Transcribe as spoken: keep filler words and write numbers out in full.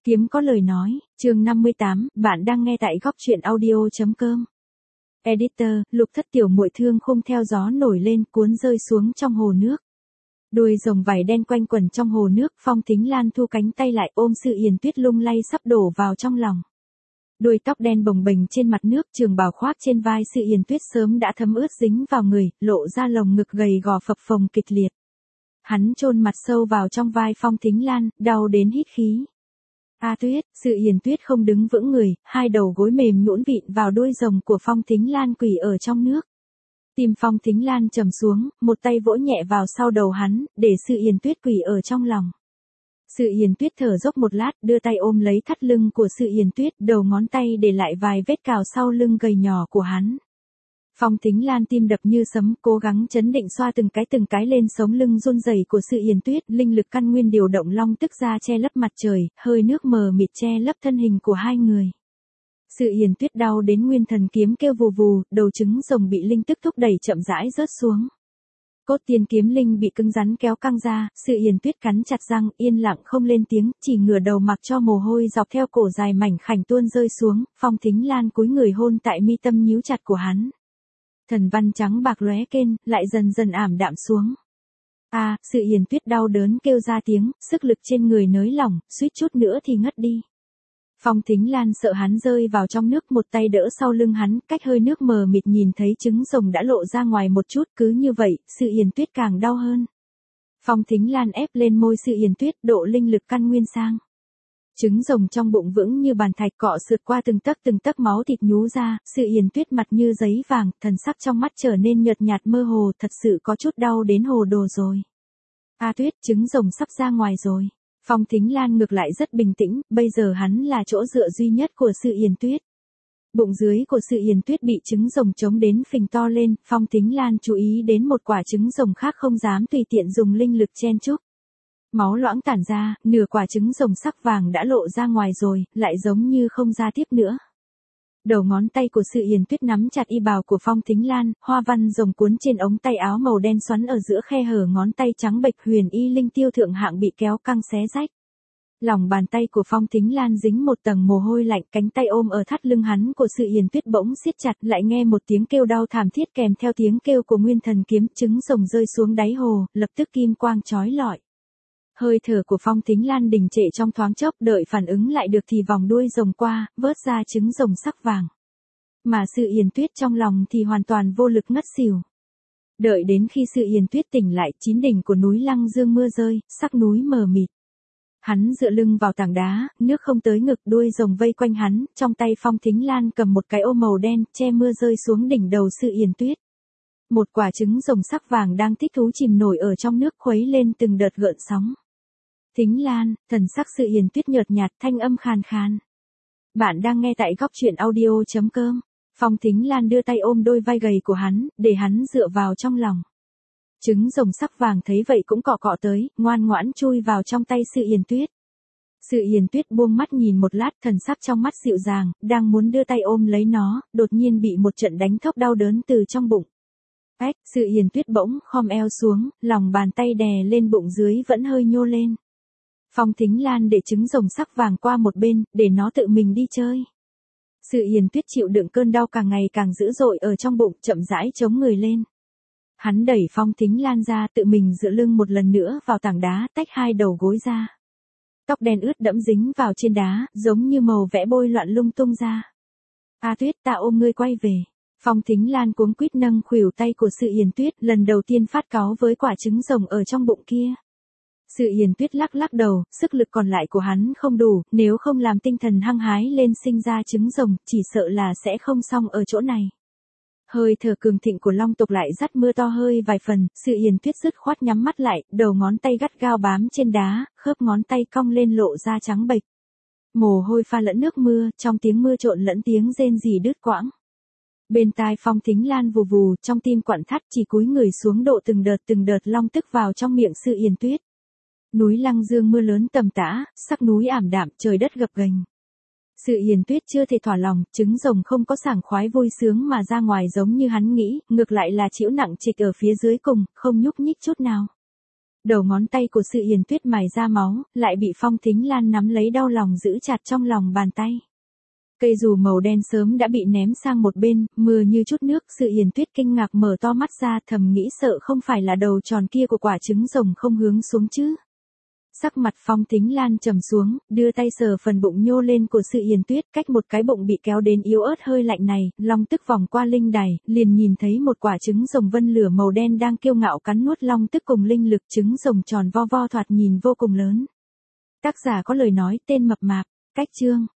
Kiếm có lời nói, chương năm mươi tám, bạn đang nghe tại góc truyện audio.com. Editor, Lục Thất tiểu muội thương khung theo gió nổi lên cuốn rơi xuống trong hồ nước. Đuôi rồng vảy đen quanh quẩn trong hồ nước, Phong Thính Lan thu cánh tay lại ôm Sự Yển Tuyết lung lay sắp đổ vào trong lòng. Đuôi tóc đen bồng bềnh trên mặt nước, trường bào khoác trên vai Sự Yển Tuyết sớm đã thấm ướt dính vào người, lộ ra lồng ngực gầy gò phập phồng kịch liệt. Hắn chôn mặt sâu vào trong vai Phong Thính Lan, đau đến hít khí. A Tuyết, Sự Yển Tuyết không đứng vững người, hai đầu gối mềm nhũn vịn vào đuôi rồng của Phong Thính Lan quỳ ở trong nước. Tim Phong Thính Lan trầm xuống, một tay vỗ nhẹ vào sau đầu hắn, để Sự Yển Tuyết quỳ ở trong lòng. Sự Yển Tuyết thở dốc một lát, đưa tay ôm lấy thắt lưng của Sự Yển Tuyết, đầu ngón tay để lại vài vết cào sau lưng gầy nhỏ của hắn. Phong Thính Lan tim đập như sấm, cố gắng chấn định xoa từng cái từng cái lên sống lưng run rẩy của Sự Yển Tuyết, linh lực căn nguyên điều động long tức ra che lấp mặt trời, hơi nước mờ mịt che lấp thân hình của hai người. Sự Yển Tuyết đau đến nguyên thần kiếm kêu vù vù, đầu trứng rồng bị linh tức thúc đẩy chậm rãi rớt xuống. Cốt tiên kiếm linh bị cứng rắn kéo căng ra, Sự Yển Tuyết cắn chặt răng, yên lặng không lên tiếng, chỉ ngửa đầu mặc cho mồ hôi dọc theo cổ dài mảnh khảnh tuôn rơi xuống. Phong Thính Lan cúi người hôn tại mi tâm nhíu chặt của hắn. Thần văn trắng bạc lóe kên, lại dần dần ảm đạm xuống. A, à, Sự Yển Tuyết đau đớn kêu ra tiếng, sức lực trên người nới lỏng, suýt chút nữa thì ngất đi. Phong Thính Lan sợ hắn rơi vào trong nước, một tay đỡ sau lưng hắn, cách hơi nước mờ mịt nhìn thấy trứng rồng đã lộ ra ngoài một chút, cứ như vậy, Sự Yển Tuyết càng đau hơn. Phong Thính Lan ép lên môi Sự Yển Tuyết, độ linh lực căn nguyên sang. Trứng rồng trong bụng vững như bàn thạch, cọ sượt qua từng tấc từng tấc máu thịt nhú ra, Sự Yển Tuyết mặt như giấy vàng, thần sắc trong mắt trở nên nhợt nhạt mơ hồ, thật sự có chút đau đến hồ đồ rồi. A Tuyết, trứng rồng sắp ra ngoài rồi. Phong Thính Lan ngược lại rất bình tĩnh, bây giờ hắn là chỗ dựa duy nhất của Sự Yển Tuyết. Bụng dưới của Sự Yển Tuyết bị trứng rồng chống đến phình to lên, Phong Thính Lan chú ý đến một quả trứng rồng khác không dám tùy tiện dùng linh lực chen chúc. Máu loãng tản ra, nửa quả trứng rồng sắc vàng đã lộ ra ngoài rồi, lại giống như không ra tiếp nữa. Đầu ngón tay của Sự Yển Tuyết nắm chặt y bào của Phong Thính Lan, hoa văn rồng cuốn trên ống tay áo màu đen xoắn ở giữa khe hở ngón tay trắng bệch, huyền y linh tiêu thượng hạng bị kéo căng xé rách. Lòng bàn tay của Phong Thính Lan dính một tầng mồ hôi lạnh, cánh tay ôm ở thắt lưng hắn của Sự Yển Tuyết bỗng siết chặt, lại nghe một tiếng kêu đau thảm thiết kèm theo tiếng kêu của nguyên thần kiếm, trứng rồng rơi xuống đáy hồ, lập tức kim quang chói lọi. Hơi thở của Phong Thính Lan đình trệ trong thoáng chốc, đợi phản ứng lại được thì vòng đuôi rồng qua, vớt ra trứng rồng sắc vàng. Mà Sự Yển Tuyết trong lòng thì hoàn toàn vô lực ngất xỉu. Đợi đến khi Sự Yển Tuyết tỉnh lại, chín đỉnh của núi Lăng Dương mưa rơi, sắc núi mờ mịt. Hắn dựa lưng vào tảng đá, nước không tới ngực, đuôi rồng vây quanh hắn, trong tay Phong Thính Lan cầm một cái ô màu đen, che mưa rơi xuống đỉnh đầu Sự Yển Tuyết. Một quả trứng rồng sắc vàng đang thích thú chìm nổi ở trong nước, khuấy lên từng đợt gợn sóng. Thính Lan, thần sắc Sự Yển Tuyết nhợt nhạt, thanh âm khàn khàn. Bạn đang nghe tại góc truyện audio.com. Phong Thính Lan đưa tay ôm đôi vai gầy của hắn, để hắn dựa vào trong lòng. Trứng rồng sắc vàng thấy vậy cũng cọ cọ tới, ngoan ngoãn chui vào trong tay Sự Yển Tuyết. Sự Yển Tuyết buông mắt nhìn một lát, thần sắc trong mắt dịu dàng, đang muốn đưa tay ôm lấy nó, đột nhiên bị một trận đánh thốc đau đớn từ trong bụng. Ếch, Sự Yển Tuyết bỗng khom eo xuống, lòng bàn tay đè lên bụng dưới vẫn hơi nhô lên. Phong Thính Lan để trứng rồng sắc vàng qua một bên, để nó tự mình đi chơi. Sự Yển Tuyết chịu đựng cơn đau càng ngày càng dữ dội ở trong bụng, chậm rãi chống người lên. Hắn đẩy Phong Thính Lan ra, tự mình dựa lưng một lần nữa vào tảng đá, tách hai đầu gối ra. Tóc đen ướt đẫm dính vào trên đá, giống như màu vẽ bôi loạn lung tung ra. A Tuyết, ta ôm ngươi quay về. Phong Thính Lan cuống quýt nâng khuỷu tay của Sự Yển Tuyết, lần đầu tiên phát cáu với quả trứng rồng ở trong bụng kia. Sự Yển Tuyết lắc lắc đầu, sức lực còn lại của hắn không đủ, nếu không làm tinh thần hăng hái lên sinh ra trứng rồng, chỉ sợ là sẽ không xong ở chỗ này. Hơi thở cường thịnh của long tộc lại dắt mưa to hơi vài phần, Sự Yển Tuyết dứt khoát nhắm mắt lại, đầu ngón tay gắt gao bám trên đá, khớp ngón tay cong lên lộ ra trắng bệch. Mồ hôi pha lẫn nước mưa, trong tiếng mưa trộn lẫn tiếng rên rỉ đứt quãng. Bên tai Phong Thính Lan vù vù, trong tim quặn thắt, chỉ cúi người xuống độ từng đợt từng đợt long tức vào trong miệng Sự Yển Tuyết. Núi Lăng Dương mưa lớn tầm tã, sắc núi ảm đạm, trời đất gập ghềnh. Sự Yển Tuyết chưa thể thỏa lòng, trứng rồng không có sảng khoái vui sướng mà ra ngoài giống như hắn nghĩ, ngược lại là chịu nặng trịch ở phía dưới cùng, không nhúc nhích chút nào. Đầu ngón tay của Sự Yển Tuyết mài ra máu, lại bị Phong Thính Lan nắm lấy đau lòng giữ chặt trong lòng bàn tay. Cây dù màu đen sớm đã bị ném sang một bên, mưa như chút nước. Sự Yển Tuyết kinh ngạc mở to mắt ra, thầm nghĩ sợ không phải là đầu tròn kia của quả trứng rồng không hướng xuống chứ. Sắc mặt Phong Thính Lan trầm xuống, đưa tay sờ phần bụng nhô lên của Sự Yển Tuyết, cách một cái bụng bị kéo đến yếu ớt hơi lạnh này, long tức vòng qua linh đài, liền nhìn thấy một quả trứng rồng vân lửa màu đen đang kiêu ngạo cắn nuốt long tức cùng linh lực. Trứng rồng tròn vo vo thoạt nhìn vô cùng lớn. Tác giả có lời nói tên mập mạp, cách chương.